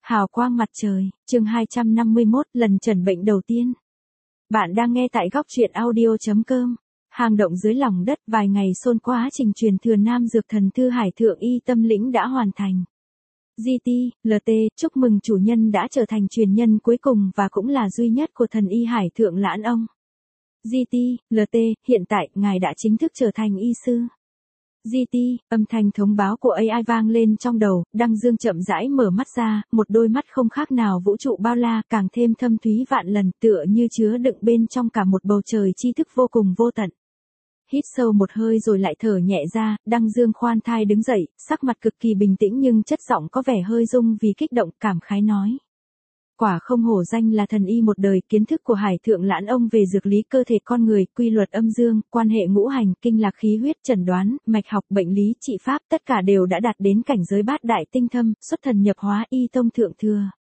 Hào quang mặt trời, chương 251, lần trần bệnh đầu tiên. Bạn đang nghe tại góc truyện audio.com. Hang động dưới lòng đất, vài ngày xôn quá trình truyền thừa Nam Dược Thần Thư Hải Thượng Y Tâm Lĩnh đã hoàn thành. GT, LT, chúc mừng chủ nhân đã trở thành truyền nhân cuối cùng và cũng là duy nhất của thần y Hải Thượng Lãn Ông. GT, LT, hiện tại, ngài đã chính thức trở thành y sư. GT, âm thanh thông báo của AI vang lên trong đầu, Đăng Dương chậm rãi mở mắt ra, một đôi mắt không khác nào vũ trụ bao la, càng thêm thâm thúy vạn lần, tựa như chứa đựng bên trong cả một bầu trời tri thức vô cùng vô tận. Hít sâu một hơi rồi lại thở nhẹ ra, Đăng Dương khoan thai đứng dậy, sắc mặt cực kỳ bình tĩnh nhưng chất giọng có vẻ hơi rung vì kích động, cảm khái nói. Quả không hổ danh là thần y một đời, kiến thức của Hải Thượng Lãn Ông về dược lý cơ thể con người, quy luật âm dương, quan hệ ngũ hành, kinh lạc khí huyết, chẩn đoán, mạch học, bệnh lý, trị pháp, tất cả đều đã đạt đến cảnh giới bát đại tinh thâm, xuất thần nhập hóa, y tông thượng thừa.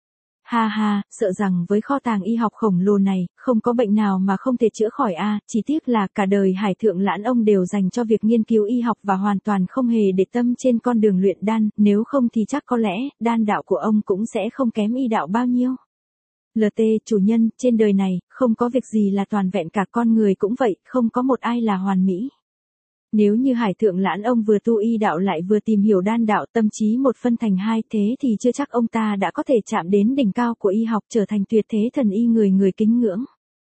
Ha ha, sợ rằng với kho tàng y học khổng lồ này, không có bệnh nào mà không thể chữa khỏi chỉ tiếc là cả đời Hải Thượng Lãn Ông đều dành cho việc nghiên cứu y học và hoàn toàn không hề để tâm trên con đường luyện đan, nếu không thì chắc có lẽ, đan đạo của ông cũng sẽ không kém y đạo bao nhiêu. LT, chủ nhân, trên đời này, không có việc gì là toàn vẹn, cả con người cũng vậy, không có một ai là hoàn mỹ. Nếu như Hải Thượng Lãn Ông vừa tu y đạo lại vừa tìm hiểu đan đạo, tâm trí một phân thành hai, thế thì chưa chắc ông ta đã có thể chạm đến đỉnh cao của y học, trở thành tuyệt thế thần y người kính ngưỡng.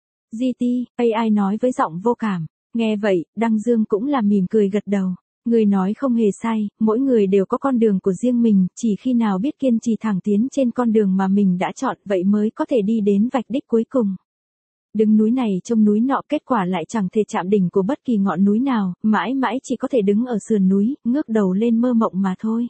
GT, AI nói với giọng vô cảm. Nghe vậy, Đăng Dương cũng là mỉm cười gật đầu. Người nói không hề sai, mỗi người đều có con đường của riêng mình, chỉ khi nào biết kiên trì thẳng tiến trên con đường mà mình đã chọn, vậy mới có thể đi đến vạch đích cuối cùng. Đứng núi này trông núi nọ, kết quả lại chẳng thể chạm đỉnh của bất kỳ ngọn núi nào, mãi mãi chỉ có thể đứng ở sườn núi, ngước đầu lên mơ mộng mà thôi.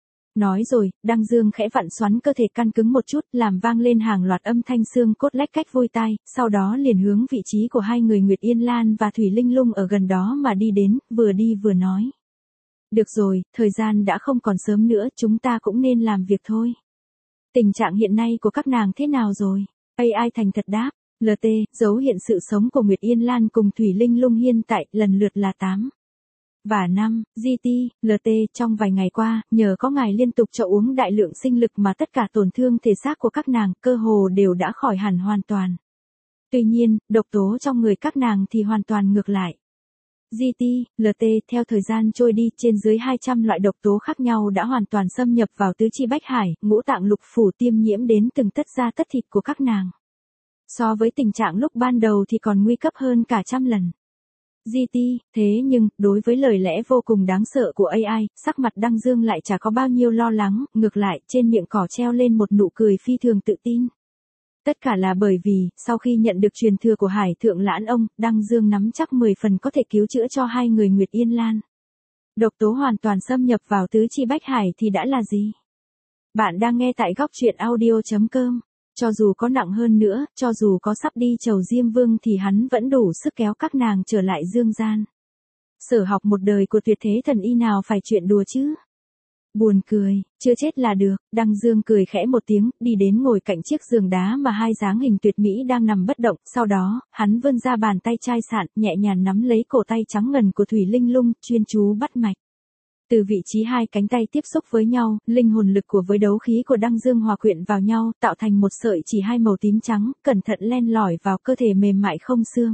Nói rồi, Đăng Dương khẽ vặn xoắn cơ thể căn cứng một chút, làm vang lên hàng loạt âm thanh xương cốt lách cách vui tai, sau đó liền hướng vị trí của hai người Nguyệt Yên Lan và Thủy Linh Lung ở gần đó mà đi đến, vừa đi vừa nói. Được rồi, thời gian đã không còn sớm nữa, chúng ta cũng nên làm việc thôi. Tình trạng hiện nay của các nàng thế nào rồi? AI thành thật đáp. LT, dấu hiện sự sống của Nguyệt Yên Lan cùng Thủy Linh Lung hiện tại, lần lượt là 8 và 5, GT, LT, trong vài ngày qua, nhờ có ngài liên tục cho uống đại lượng sinh lực mà tất cả tổn thương thể xác của các nàng, cơ hồ đều đã khỏi hẳn hoàn toàn. Tuy nhiên, độc tố trong người các nàng thì hoàn toàn ngược lại. GT, LT, theo thời gian trôi đi, trên dưới 200 loại độc tố khác nhau đã hoàn toàn xâm nhập vào tứ chi bách hải, ngũ tạng lục phủ, tiêm nhiễm đến từng tất da tất thịt của các nàng. So với tình trạng lúc ban đầu thì còn nguy cấp hơn cả trăm lần. GT, thế nhưng, đối với lời lẽ vô cùng đáng sợ của AI, sắc mặt Đăng Dương lại chả có bao nhiêu lo lắng, ngược lại, trên miệng cỏ treo lên một nụ cười phi thường tự tin. Tất cả là bởi vì, sau khi nhận được truyền thừa của Hải Thượng Lãn Ông, Đăng Dương nắm chắc 10 phần có thể cứu chữa cho hai người Nguyệt Yên Lan. Độc tố hoàn toàn xâm nhập vào tứ chi bách hải thì đã là gì? Bạn đang nghe tại góc truyện audio.com. Cho dù có nặng hơn nữa, cho dù có sắp đi chầu Diêm Vương thì hắn vẫn đủ sức kéo các nàng trở lại dương gian. Sở học một đời của tuyệt thế thần y nào phải chuyện đùa chứ? Buồn cười, chưa chết là được. Đăng Dương cười khẽ một tiếng, đi đến ngồi cạnh chiếc giường đá mà hai dáng hình tuyệt mỹ đang nằm bất động, sau đó, hắn vươn ra bàn tay chai sạn, nhẹ nhàng nắm lấy cổ tay trắng ngần của Thủy Linh Lung, chuyên chú bắt mạch. Từ vị trí hai cánh tay tiếp xúc với nhau, linh hồn lực của với đấu khí của Đăng Dương hòa quyện vào nhau, tạo thành một sợi chỉ hai màu tím trắng, cẩn thận len lỏi vào cơ thể mềm mại không xương.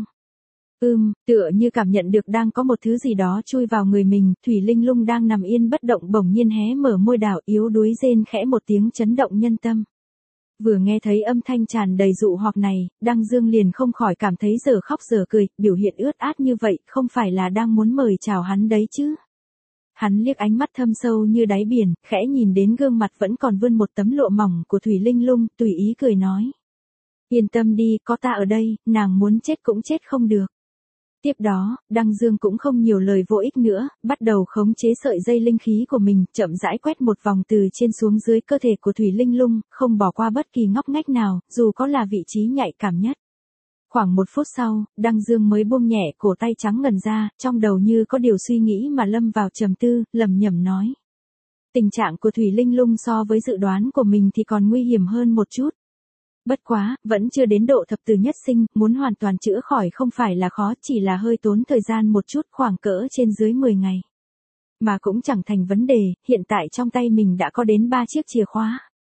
Tựa như cảm nhận được đang có một thứ gì đó chui vào người mình, Thủy Linh Lung đang nằm yên bất động bỗng nhiên hé mở môi đảo, yếu đuối rên khẽ một tiếng chấn động nhân tâm. Vừa nghe thấy âm thanh tràn đầy dụ hoặc này, Đăng Dương liền không khỏi cảm thấy giờ khóc giờ cười, biểu hiện ướt át như vậy, không phải là đang muốn mời chào hắn đấy chứ. Hắn liếc ánh mắt thâm sâu như đáy biển, khẽ nhìn đến gương mặt vẫn còn vươn một tấm lụa mỏng của Thủy Linh Lung, tùy ý cười nói. Yên tâm đi, có ta ở đây, nàng muốn chết cũng chết không được. Tiếp đó, Đăng Dương cũng không nhiều lời vô ích nữa, bắt đầu khống chế sợi dây linh khí của mình, chậm rãi quét một vòng từ trên xuống dưới cơ thể của Thủy Linh Lung, không bỏ qua bất kỳ ngóc ngách nào, dù có là vị trí nhạy cảm nhất. Khoảng 1 phút sau, Đăng Dương mới buông nhẹ cổ tay trắng ngần ra, trong đầu như có điều suy nghĩ mà lâm vào trầm tư, lẩm nhẩm nói. Tình trạng của Thủy Linh Lung so với dự đoán của mình thì còn nguy hiểm hơn một chút. Bất quá, vẫn chưa đến độ thập tử nhất sinh, muốn hoàn toàn chữa khỏi không phải là khó, chỉ là hơi tốn thời gian một chút, khoảng cỡ trên dưới 10 ngày. Mà cũng chẳng thành vấn đề, hiện tại trong tay mình đã có đến 3 chiếc chìa khóa.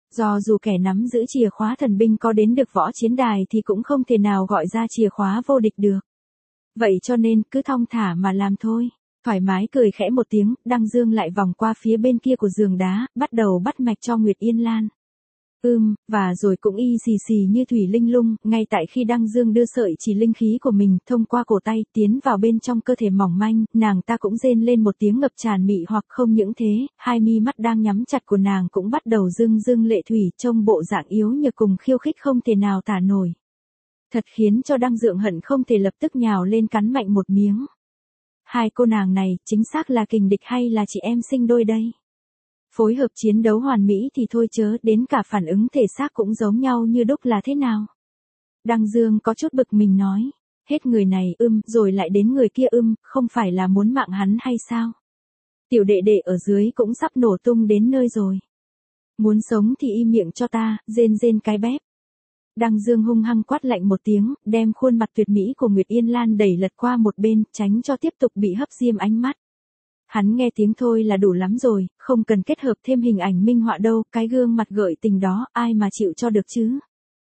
Do dù kẻ nắm giữ chìa khóa thần binh có đến được võ chiến đài thì cũng không thể nào gọi ra chìa khóa vô địch được. Vậy cho nên cứ thong thả mà làm thôi. Thoải mái cười khẽ một tiếng, Đăng Dương lại vòng qua phía bên kia của giường đá, bắt đầu bắt mạch cho Nguyệt Yên Lan. Và rồi cũng y xì xì như thủy linh lung, ngay tại khi Đăng Dương đưa sợi chỉ linh khí của mình thông qua cổ tay tiến vào bên trong cơ thể mỏng manh, nàng ta cũng rên lên một tiếng ngập tràn mị hoặc. Không những thế, hai mi mắt đang nhắm chặt của nàng cũng bắt đầu rưng rưng lệ thủy, trông bộ dạng yếu nhược cùng khiêu khích không thể nào tả nổi. Thật khiến cho Đăng Dương hận không thể lập tức nhào lên cắn mạnh một miếng. Hai cô nàng này chính xác là kình địch hay là chị em sinh đôi đây? Phối hợp chiến đấu hoàn mỹ thì thôi chớ, đến cả phản ứng thể xác cũng giống nhau như đúc là thế nào? Đăng Dương có chút bực mình nói, hết người này rồi lại đến người kia không phải là muốn mạng hắn hay sao? Tiểu đệ đệ ở dưới cũng sắp nổ tung đến nơi rồi. Muốn sống thì im miệng cho ta, rên cái bép. Đăng Dương hung hăng quát lạnh một tiếng, đem khuôn mặt tuyệt mỹ của Nguyệt Yên Lan đẩy lật qua một bên, tránh cho tiếp tục bị hấp diêm ánh mắt. Hắn nghe tiếng thôi là đủ lắm rồi, không cần kết hợp thêm hình ảnh minh họa đâu, cái gương mặt gợi tình đó, ai mà chịu cho được chứ.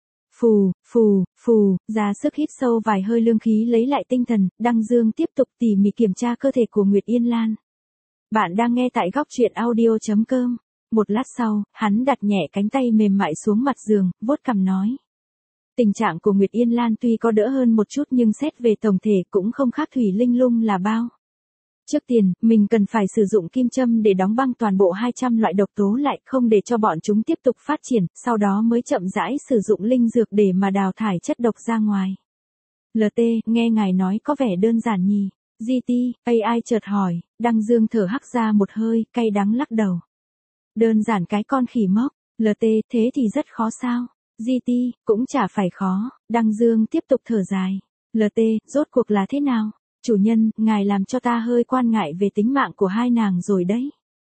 Phù, ra sức hít sâu vài hơi lương khí lấy lại tinh thần, Đăng Dương tiếp tục tỉ mỉ kiểm tra cơ thể của Nguyệt Yên Lan. Bạn đang nghe tại góc truyện audio.com. Một lát sau, hắn đặt nhẹ cánh tay mềm mại xuống mặt giường, vuốt cằm nói. Tình trạng của Nguyệt Yên Lan tuy có đỡ hơn một chút nhưng xét về tổng thể cũng không khác thủy linh lung là bao. Trước tiên, mình cần phải sử dụng kim châm để đóng băng toàn bộ 200 loại độc tố lại, không để cho bọn chúng tiếp tục phát triển, sau đó mới chậm rãi sử dụng linh dược để mà đào thải chất độc ra ngoài. LT, nghe ngài nói có vẻ đơn giản nhỉ? GT, AI chợt hỏi, Đăng Dương thở hắt ra một hơi, cay đắng lắc đầu. Đơn giản cái con khỉ mốc, LT, thế thì rất khó sao? GT, cũng chả phải khó, Đăng Dương tiếp tục thở dài. LT, rốt cuộc là thế nào? Chủ nhân, ngài làm cho ta hơi quan ngại về tính mạng của hai nàng rồi đấy.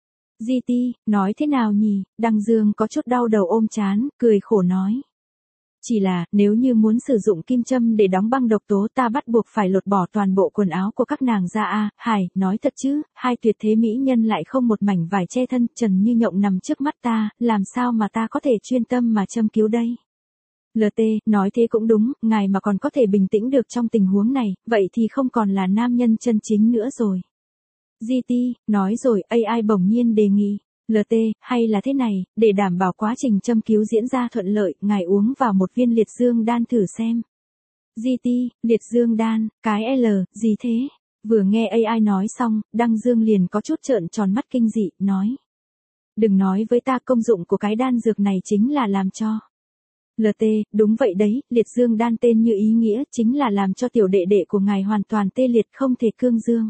GT, nói thế nào nhỉ? Đăng Dương có chút đau đầu ôm trán, cười khổ nói. Chỉ là, nếu như muốn sử dụng kim châm để đóng băng độc tố ta bắt buộc phải lột bỏ toàn bộ quần áo của các nàng ra a. Hải, nói thật chứ, hai tuyệt thế mỹ nhân lại không một mảnh vải che thân, trần như nhộng nằm trước mắt ta, làm sao mà ta có thể chuyên tâm mà châm cứu đây? LT, nói thế cũng đúng, ngài mà còn có thể bình tĩnh được trong tình huống này, vậy thì không còn là nam nhân chân chính nữa rồi. GT, nói rồi, AI bỗng nhiên đề nghị. LT, hay là thế này, để đảm bảo quá trình châm cứu diễn ra thuận lợi, ngài uống vào một viên liệt dương đan thử xem. GT, liệt dương đan, cái L, gì thế? Vừa nghe AI nói xong, Đăng Dương liền có chút trợn tròn mắt kinh dị, nói. Đừng nói với ta, công dụng của cái đan dược này chính là làm cho. LT, đúng vậy đấy, liệt dương đan tên như ý nghĩa, chính là làm cho tiểu đệ đệ của ngài hoàn toàn tê liệt không thể cương dương.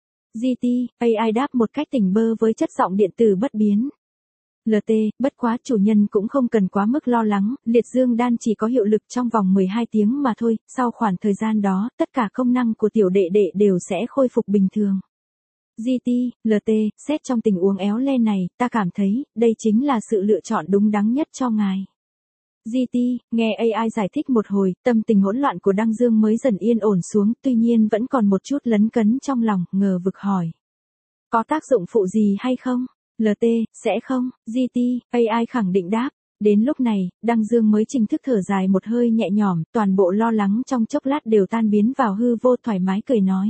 GT, AI đáp một cách tỉnh bơ với chất giọng điện tử bất biến. LT, bất quá chủ nhân cũng không cần quá mức lo lắng, liệt dương đan chỉ có hiệu lực trong vòng 12 tiếng mà thôi, sau khoảng thời gian đó, tất cả công năng của tiểu đệ đệ đều sẽ khôi phục bình thường. GT, LT, xét trong tình huống éo le này, ta cảm thấy, đây chính là sự lựa chọn đúng đắn nhất cho ngài. GT, nghe AI giải thích một hồi, tâm tình hỗn loạn của Đăng Dương mới dần yên ổn xuống, tuy nhiên vẫn còn một chút lấn cấn trong lòng, ngờ vực hỏi. Có tác dụng phụ gì hay không? LT, sẽ không, GT, AI khẳng định đáp. Đến lúc này, Đăng Dương mới chính thức thở dài một hơi nhẹ nhõm, toàn bộ lo lắng trong chốc lát đều tan biến vào hư vô, thoải mái cười nói.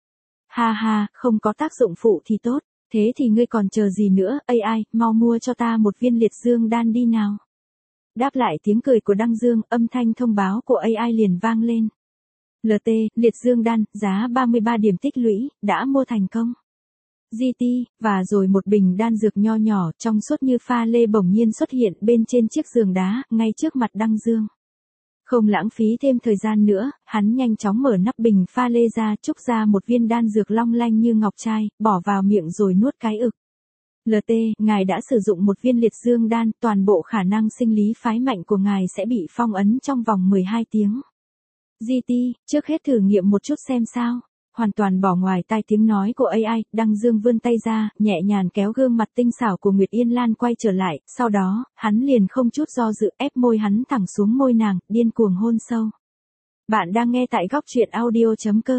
Ha ha, không có tác dụng phụ thì tốt, thế thì ngươi còn chờ gì nữa, AI, mau mua cho ta một viên liệt dương đan đi nào. Đáp lại tiếng cười của Đăng Dương, âm thanh thông báo của AI liền vang lên. LT, liệt dương đan, giá 33 điểm tích lũy, đã mua thành công. GT, và rồi một bình đan dược nho nhỏ, trong suốt như pha lê bỗng nhiên xuất hiện bên trên chiếc giường đá, ngay trước mặt Đăng Dương. Không lãng phí thêm thời gian nữa, hắn nhanh chóng mở nắp bình pha lê ra, trúc ra một viên đan dược long lanh như ngọc trai, bỏ vào miệng rồi nuốt cái ực. LT, ngài đã sử dụng một viên liệt dương đan, toàn bộ khả năng sinh lý phái mạnh của ngài sẽ bị phong ấn trong vòng 12 tiếng. GT, trước hết thử nghiệm một chút xem sao. Hoàn toàn bỏ ngoài tai tiếng nói của AI, Đăng Dương vươn tay ra, nhẹ nhàng kéo gương mặt tinh xảo của Nguyệt Yên Lan quay trở lại, sau đó, hắn liền không chút do dự ép môi hắn thẳng xuống môi nàng, điên cuồng hôn sâu. Bạn đang nghe tại góc truyện audio.com.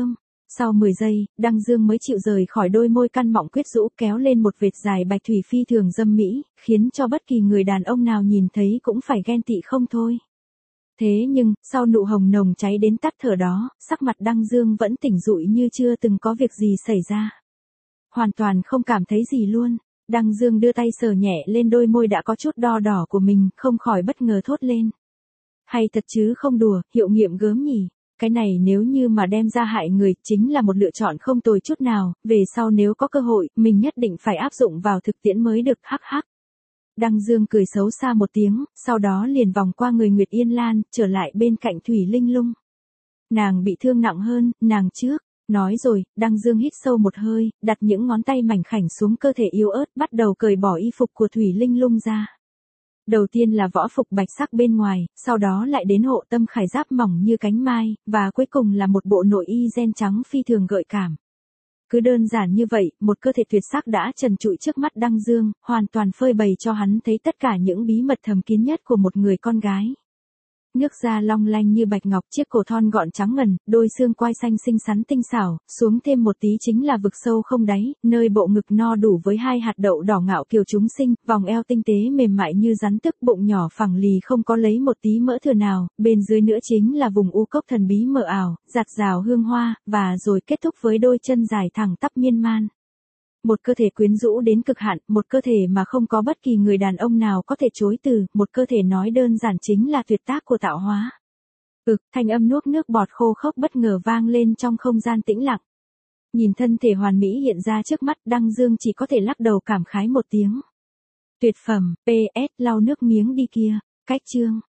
Sau 10 giây, Đăng Dương mới chịu rời khỏi đôi môi căn mọng quyết rũ kéo lên một vệt dài bạch thủy phi thường dâm mỹ, khiến cho bất kỳ người đàn ông nào nhìn thấy cũng phải ghen tị không thôi. Thế nhưng, sau nụ hồng nồng cháy đến tắt thở đó, sắc mặt Đăng Dương vẫn tỉnh rụi như chưa từng có việc gì xảy ra. Hoàn toàn không cảm thấy gì luôn. Đăng Dương đưa tay sờ nhẹ lên đôi môi đã có chút đo đỏ của mình, không khỏi bất ngờ thốt lên. Hay thật chứ không đùa, hiệu nghiệm gớm nhỉ. Cái này nếu như mà đem ra hại người, chính là một lựa chọn không tồi chút nào, về sau nếu có cơ hội, mình nhất định phải áp dụng vào thực tiễn mới được, hắc hắc. Đăng Dương cười xấu xa một tiếng, sau đó liền vòng qua người Nguyệt Yên Lan, trở lại bên cạnh Thủy Linh Lung. Nàng bị thương nặng hơn, nàng trước. Nói rồi, Đăng Dương hít sâu một hơi, đặt những ngón tay mảnh khảnh xuống cơ thể yếu ớt, bắt đầu cởi bỏ y phục của Thủy Linh Lung ra. Đầu tiên là võ phục bạch sắc bên ngoài, sau đó lại đến hộ tâm khải giáp mỏng như cánh mai, và cuối cùng là một bộ nội y ren trắng phi thường gợi cảm. Cứ đơn giản như vậy, một cơ thể tuyệt sắc đã trần trụi trước mắt Đăng Dương, hoàn toàn phơi bày cho hắn thấy tất cả những bí mật thầm kín nhất của một người con gái. Nước da long lanh như bạch ngọc, chiếc cổ thon gọn trắng ngần, đôi xương quai xanh xinh xắn tinh xảo, xuống thêm một tí chính là vực sâu không đáy, nơi bộ ngực no đủ với hai hạt đậu đỏ ngạo kiều chúng sinh, vòng eo tinh tế mềm mại như rắn tức, bụng nhỏ phẳng lì không có lấy một tí mỡ thừa nào, bên dưới nữa chính là vùng u cốc thần bí mờ ảo, giạt rào hương hoa, và rồi kết thúc với đôi chân dài thẳng tắp miên man. Một cơ thể quyến rũ đến cực hạn, một cơ thể mà không có bất kỳ người đàn ông nào có thể chối từ, một cơ thể nói đơn giản chính là tuyệt tác của tạo hóa. Thanh âm nuốt nước bọt khô khốc bất ngờ vang lên trong không gian tĩnh lặng. Nhìn thân thể hoàn mỹ hiện ra trước mắt, Đăng Dương chỉ có thể lắc đầu cảm khái một tiếng. Tuyệt phẩm, PS, lau nước miếng đi kia. Cách chương.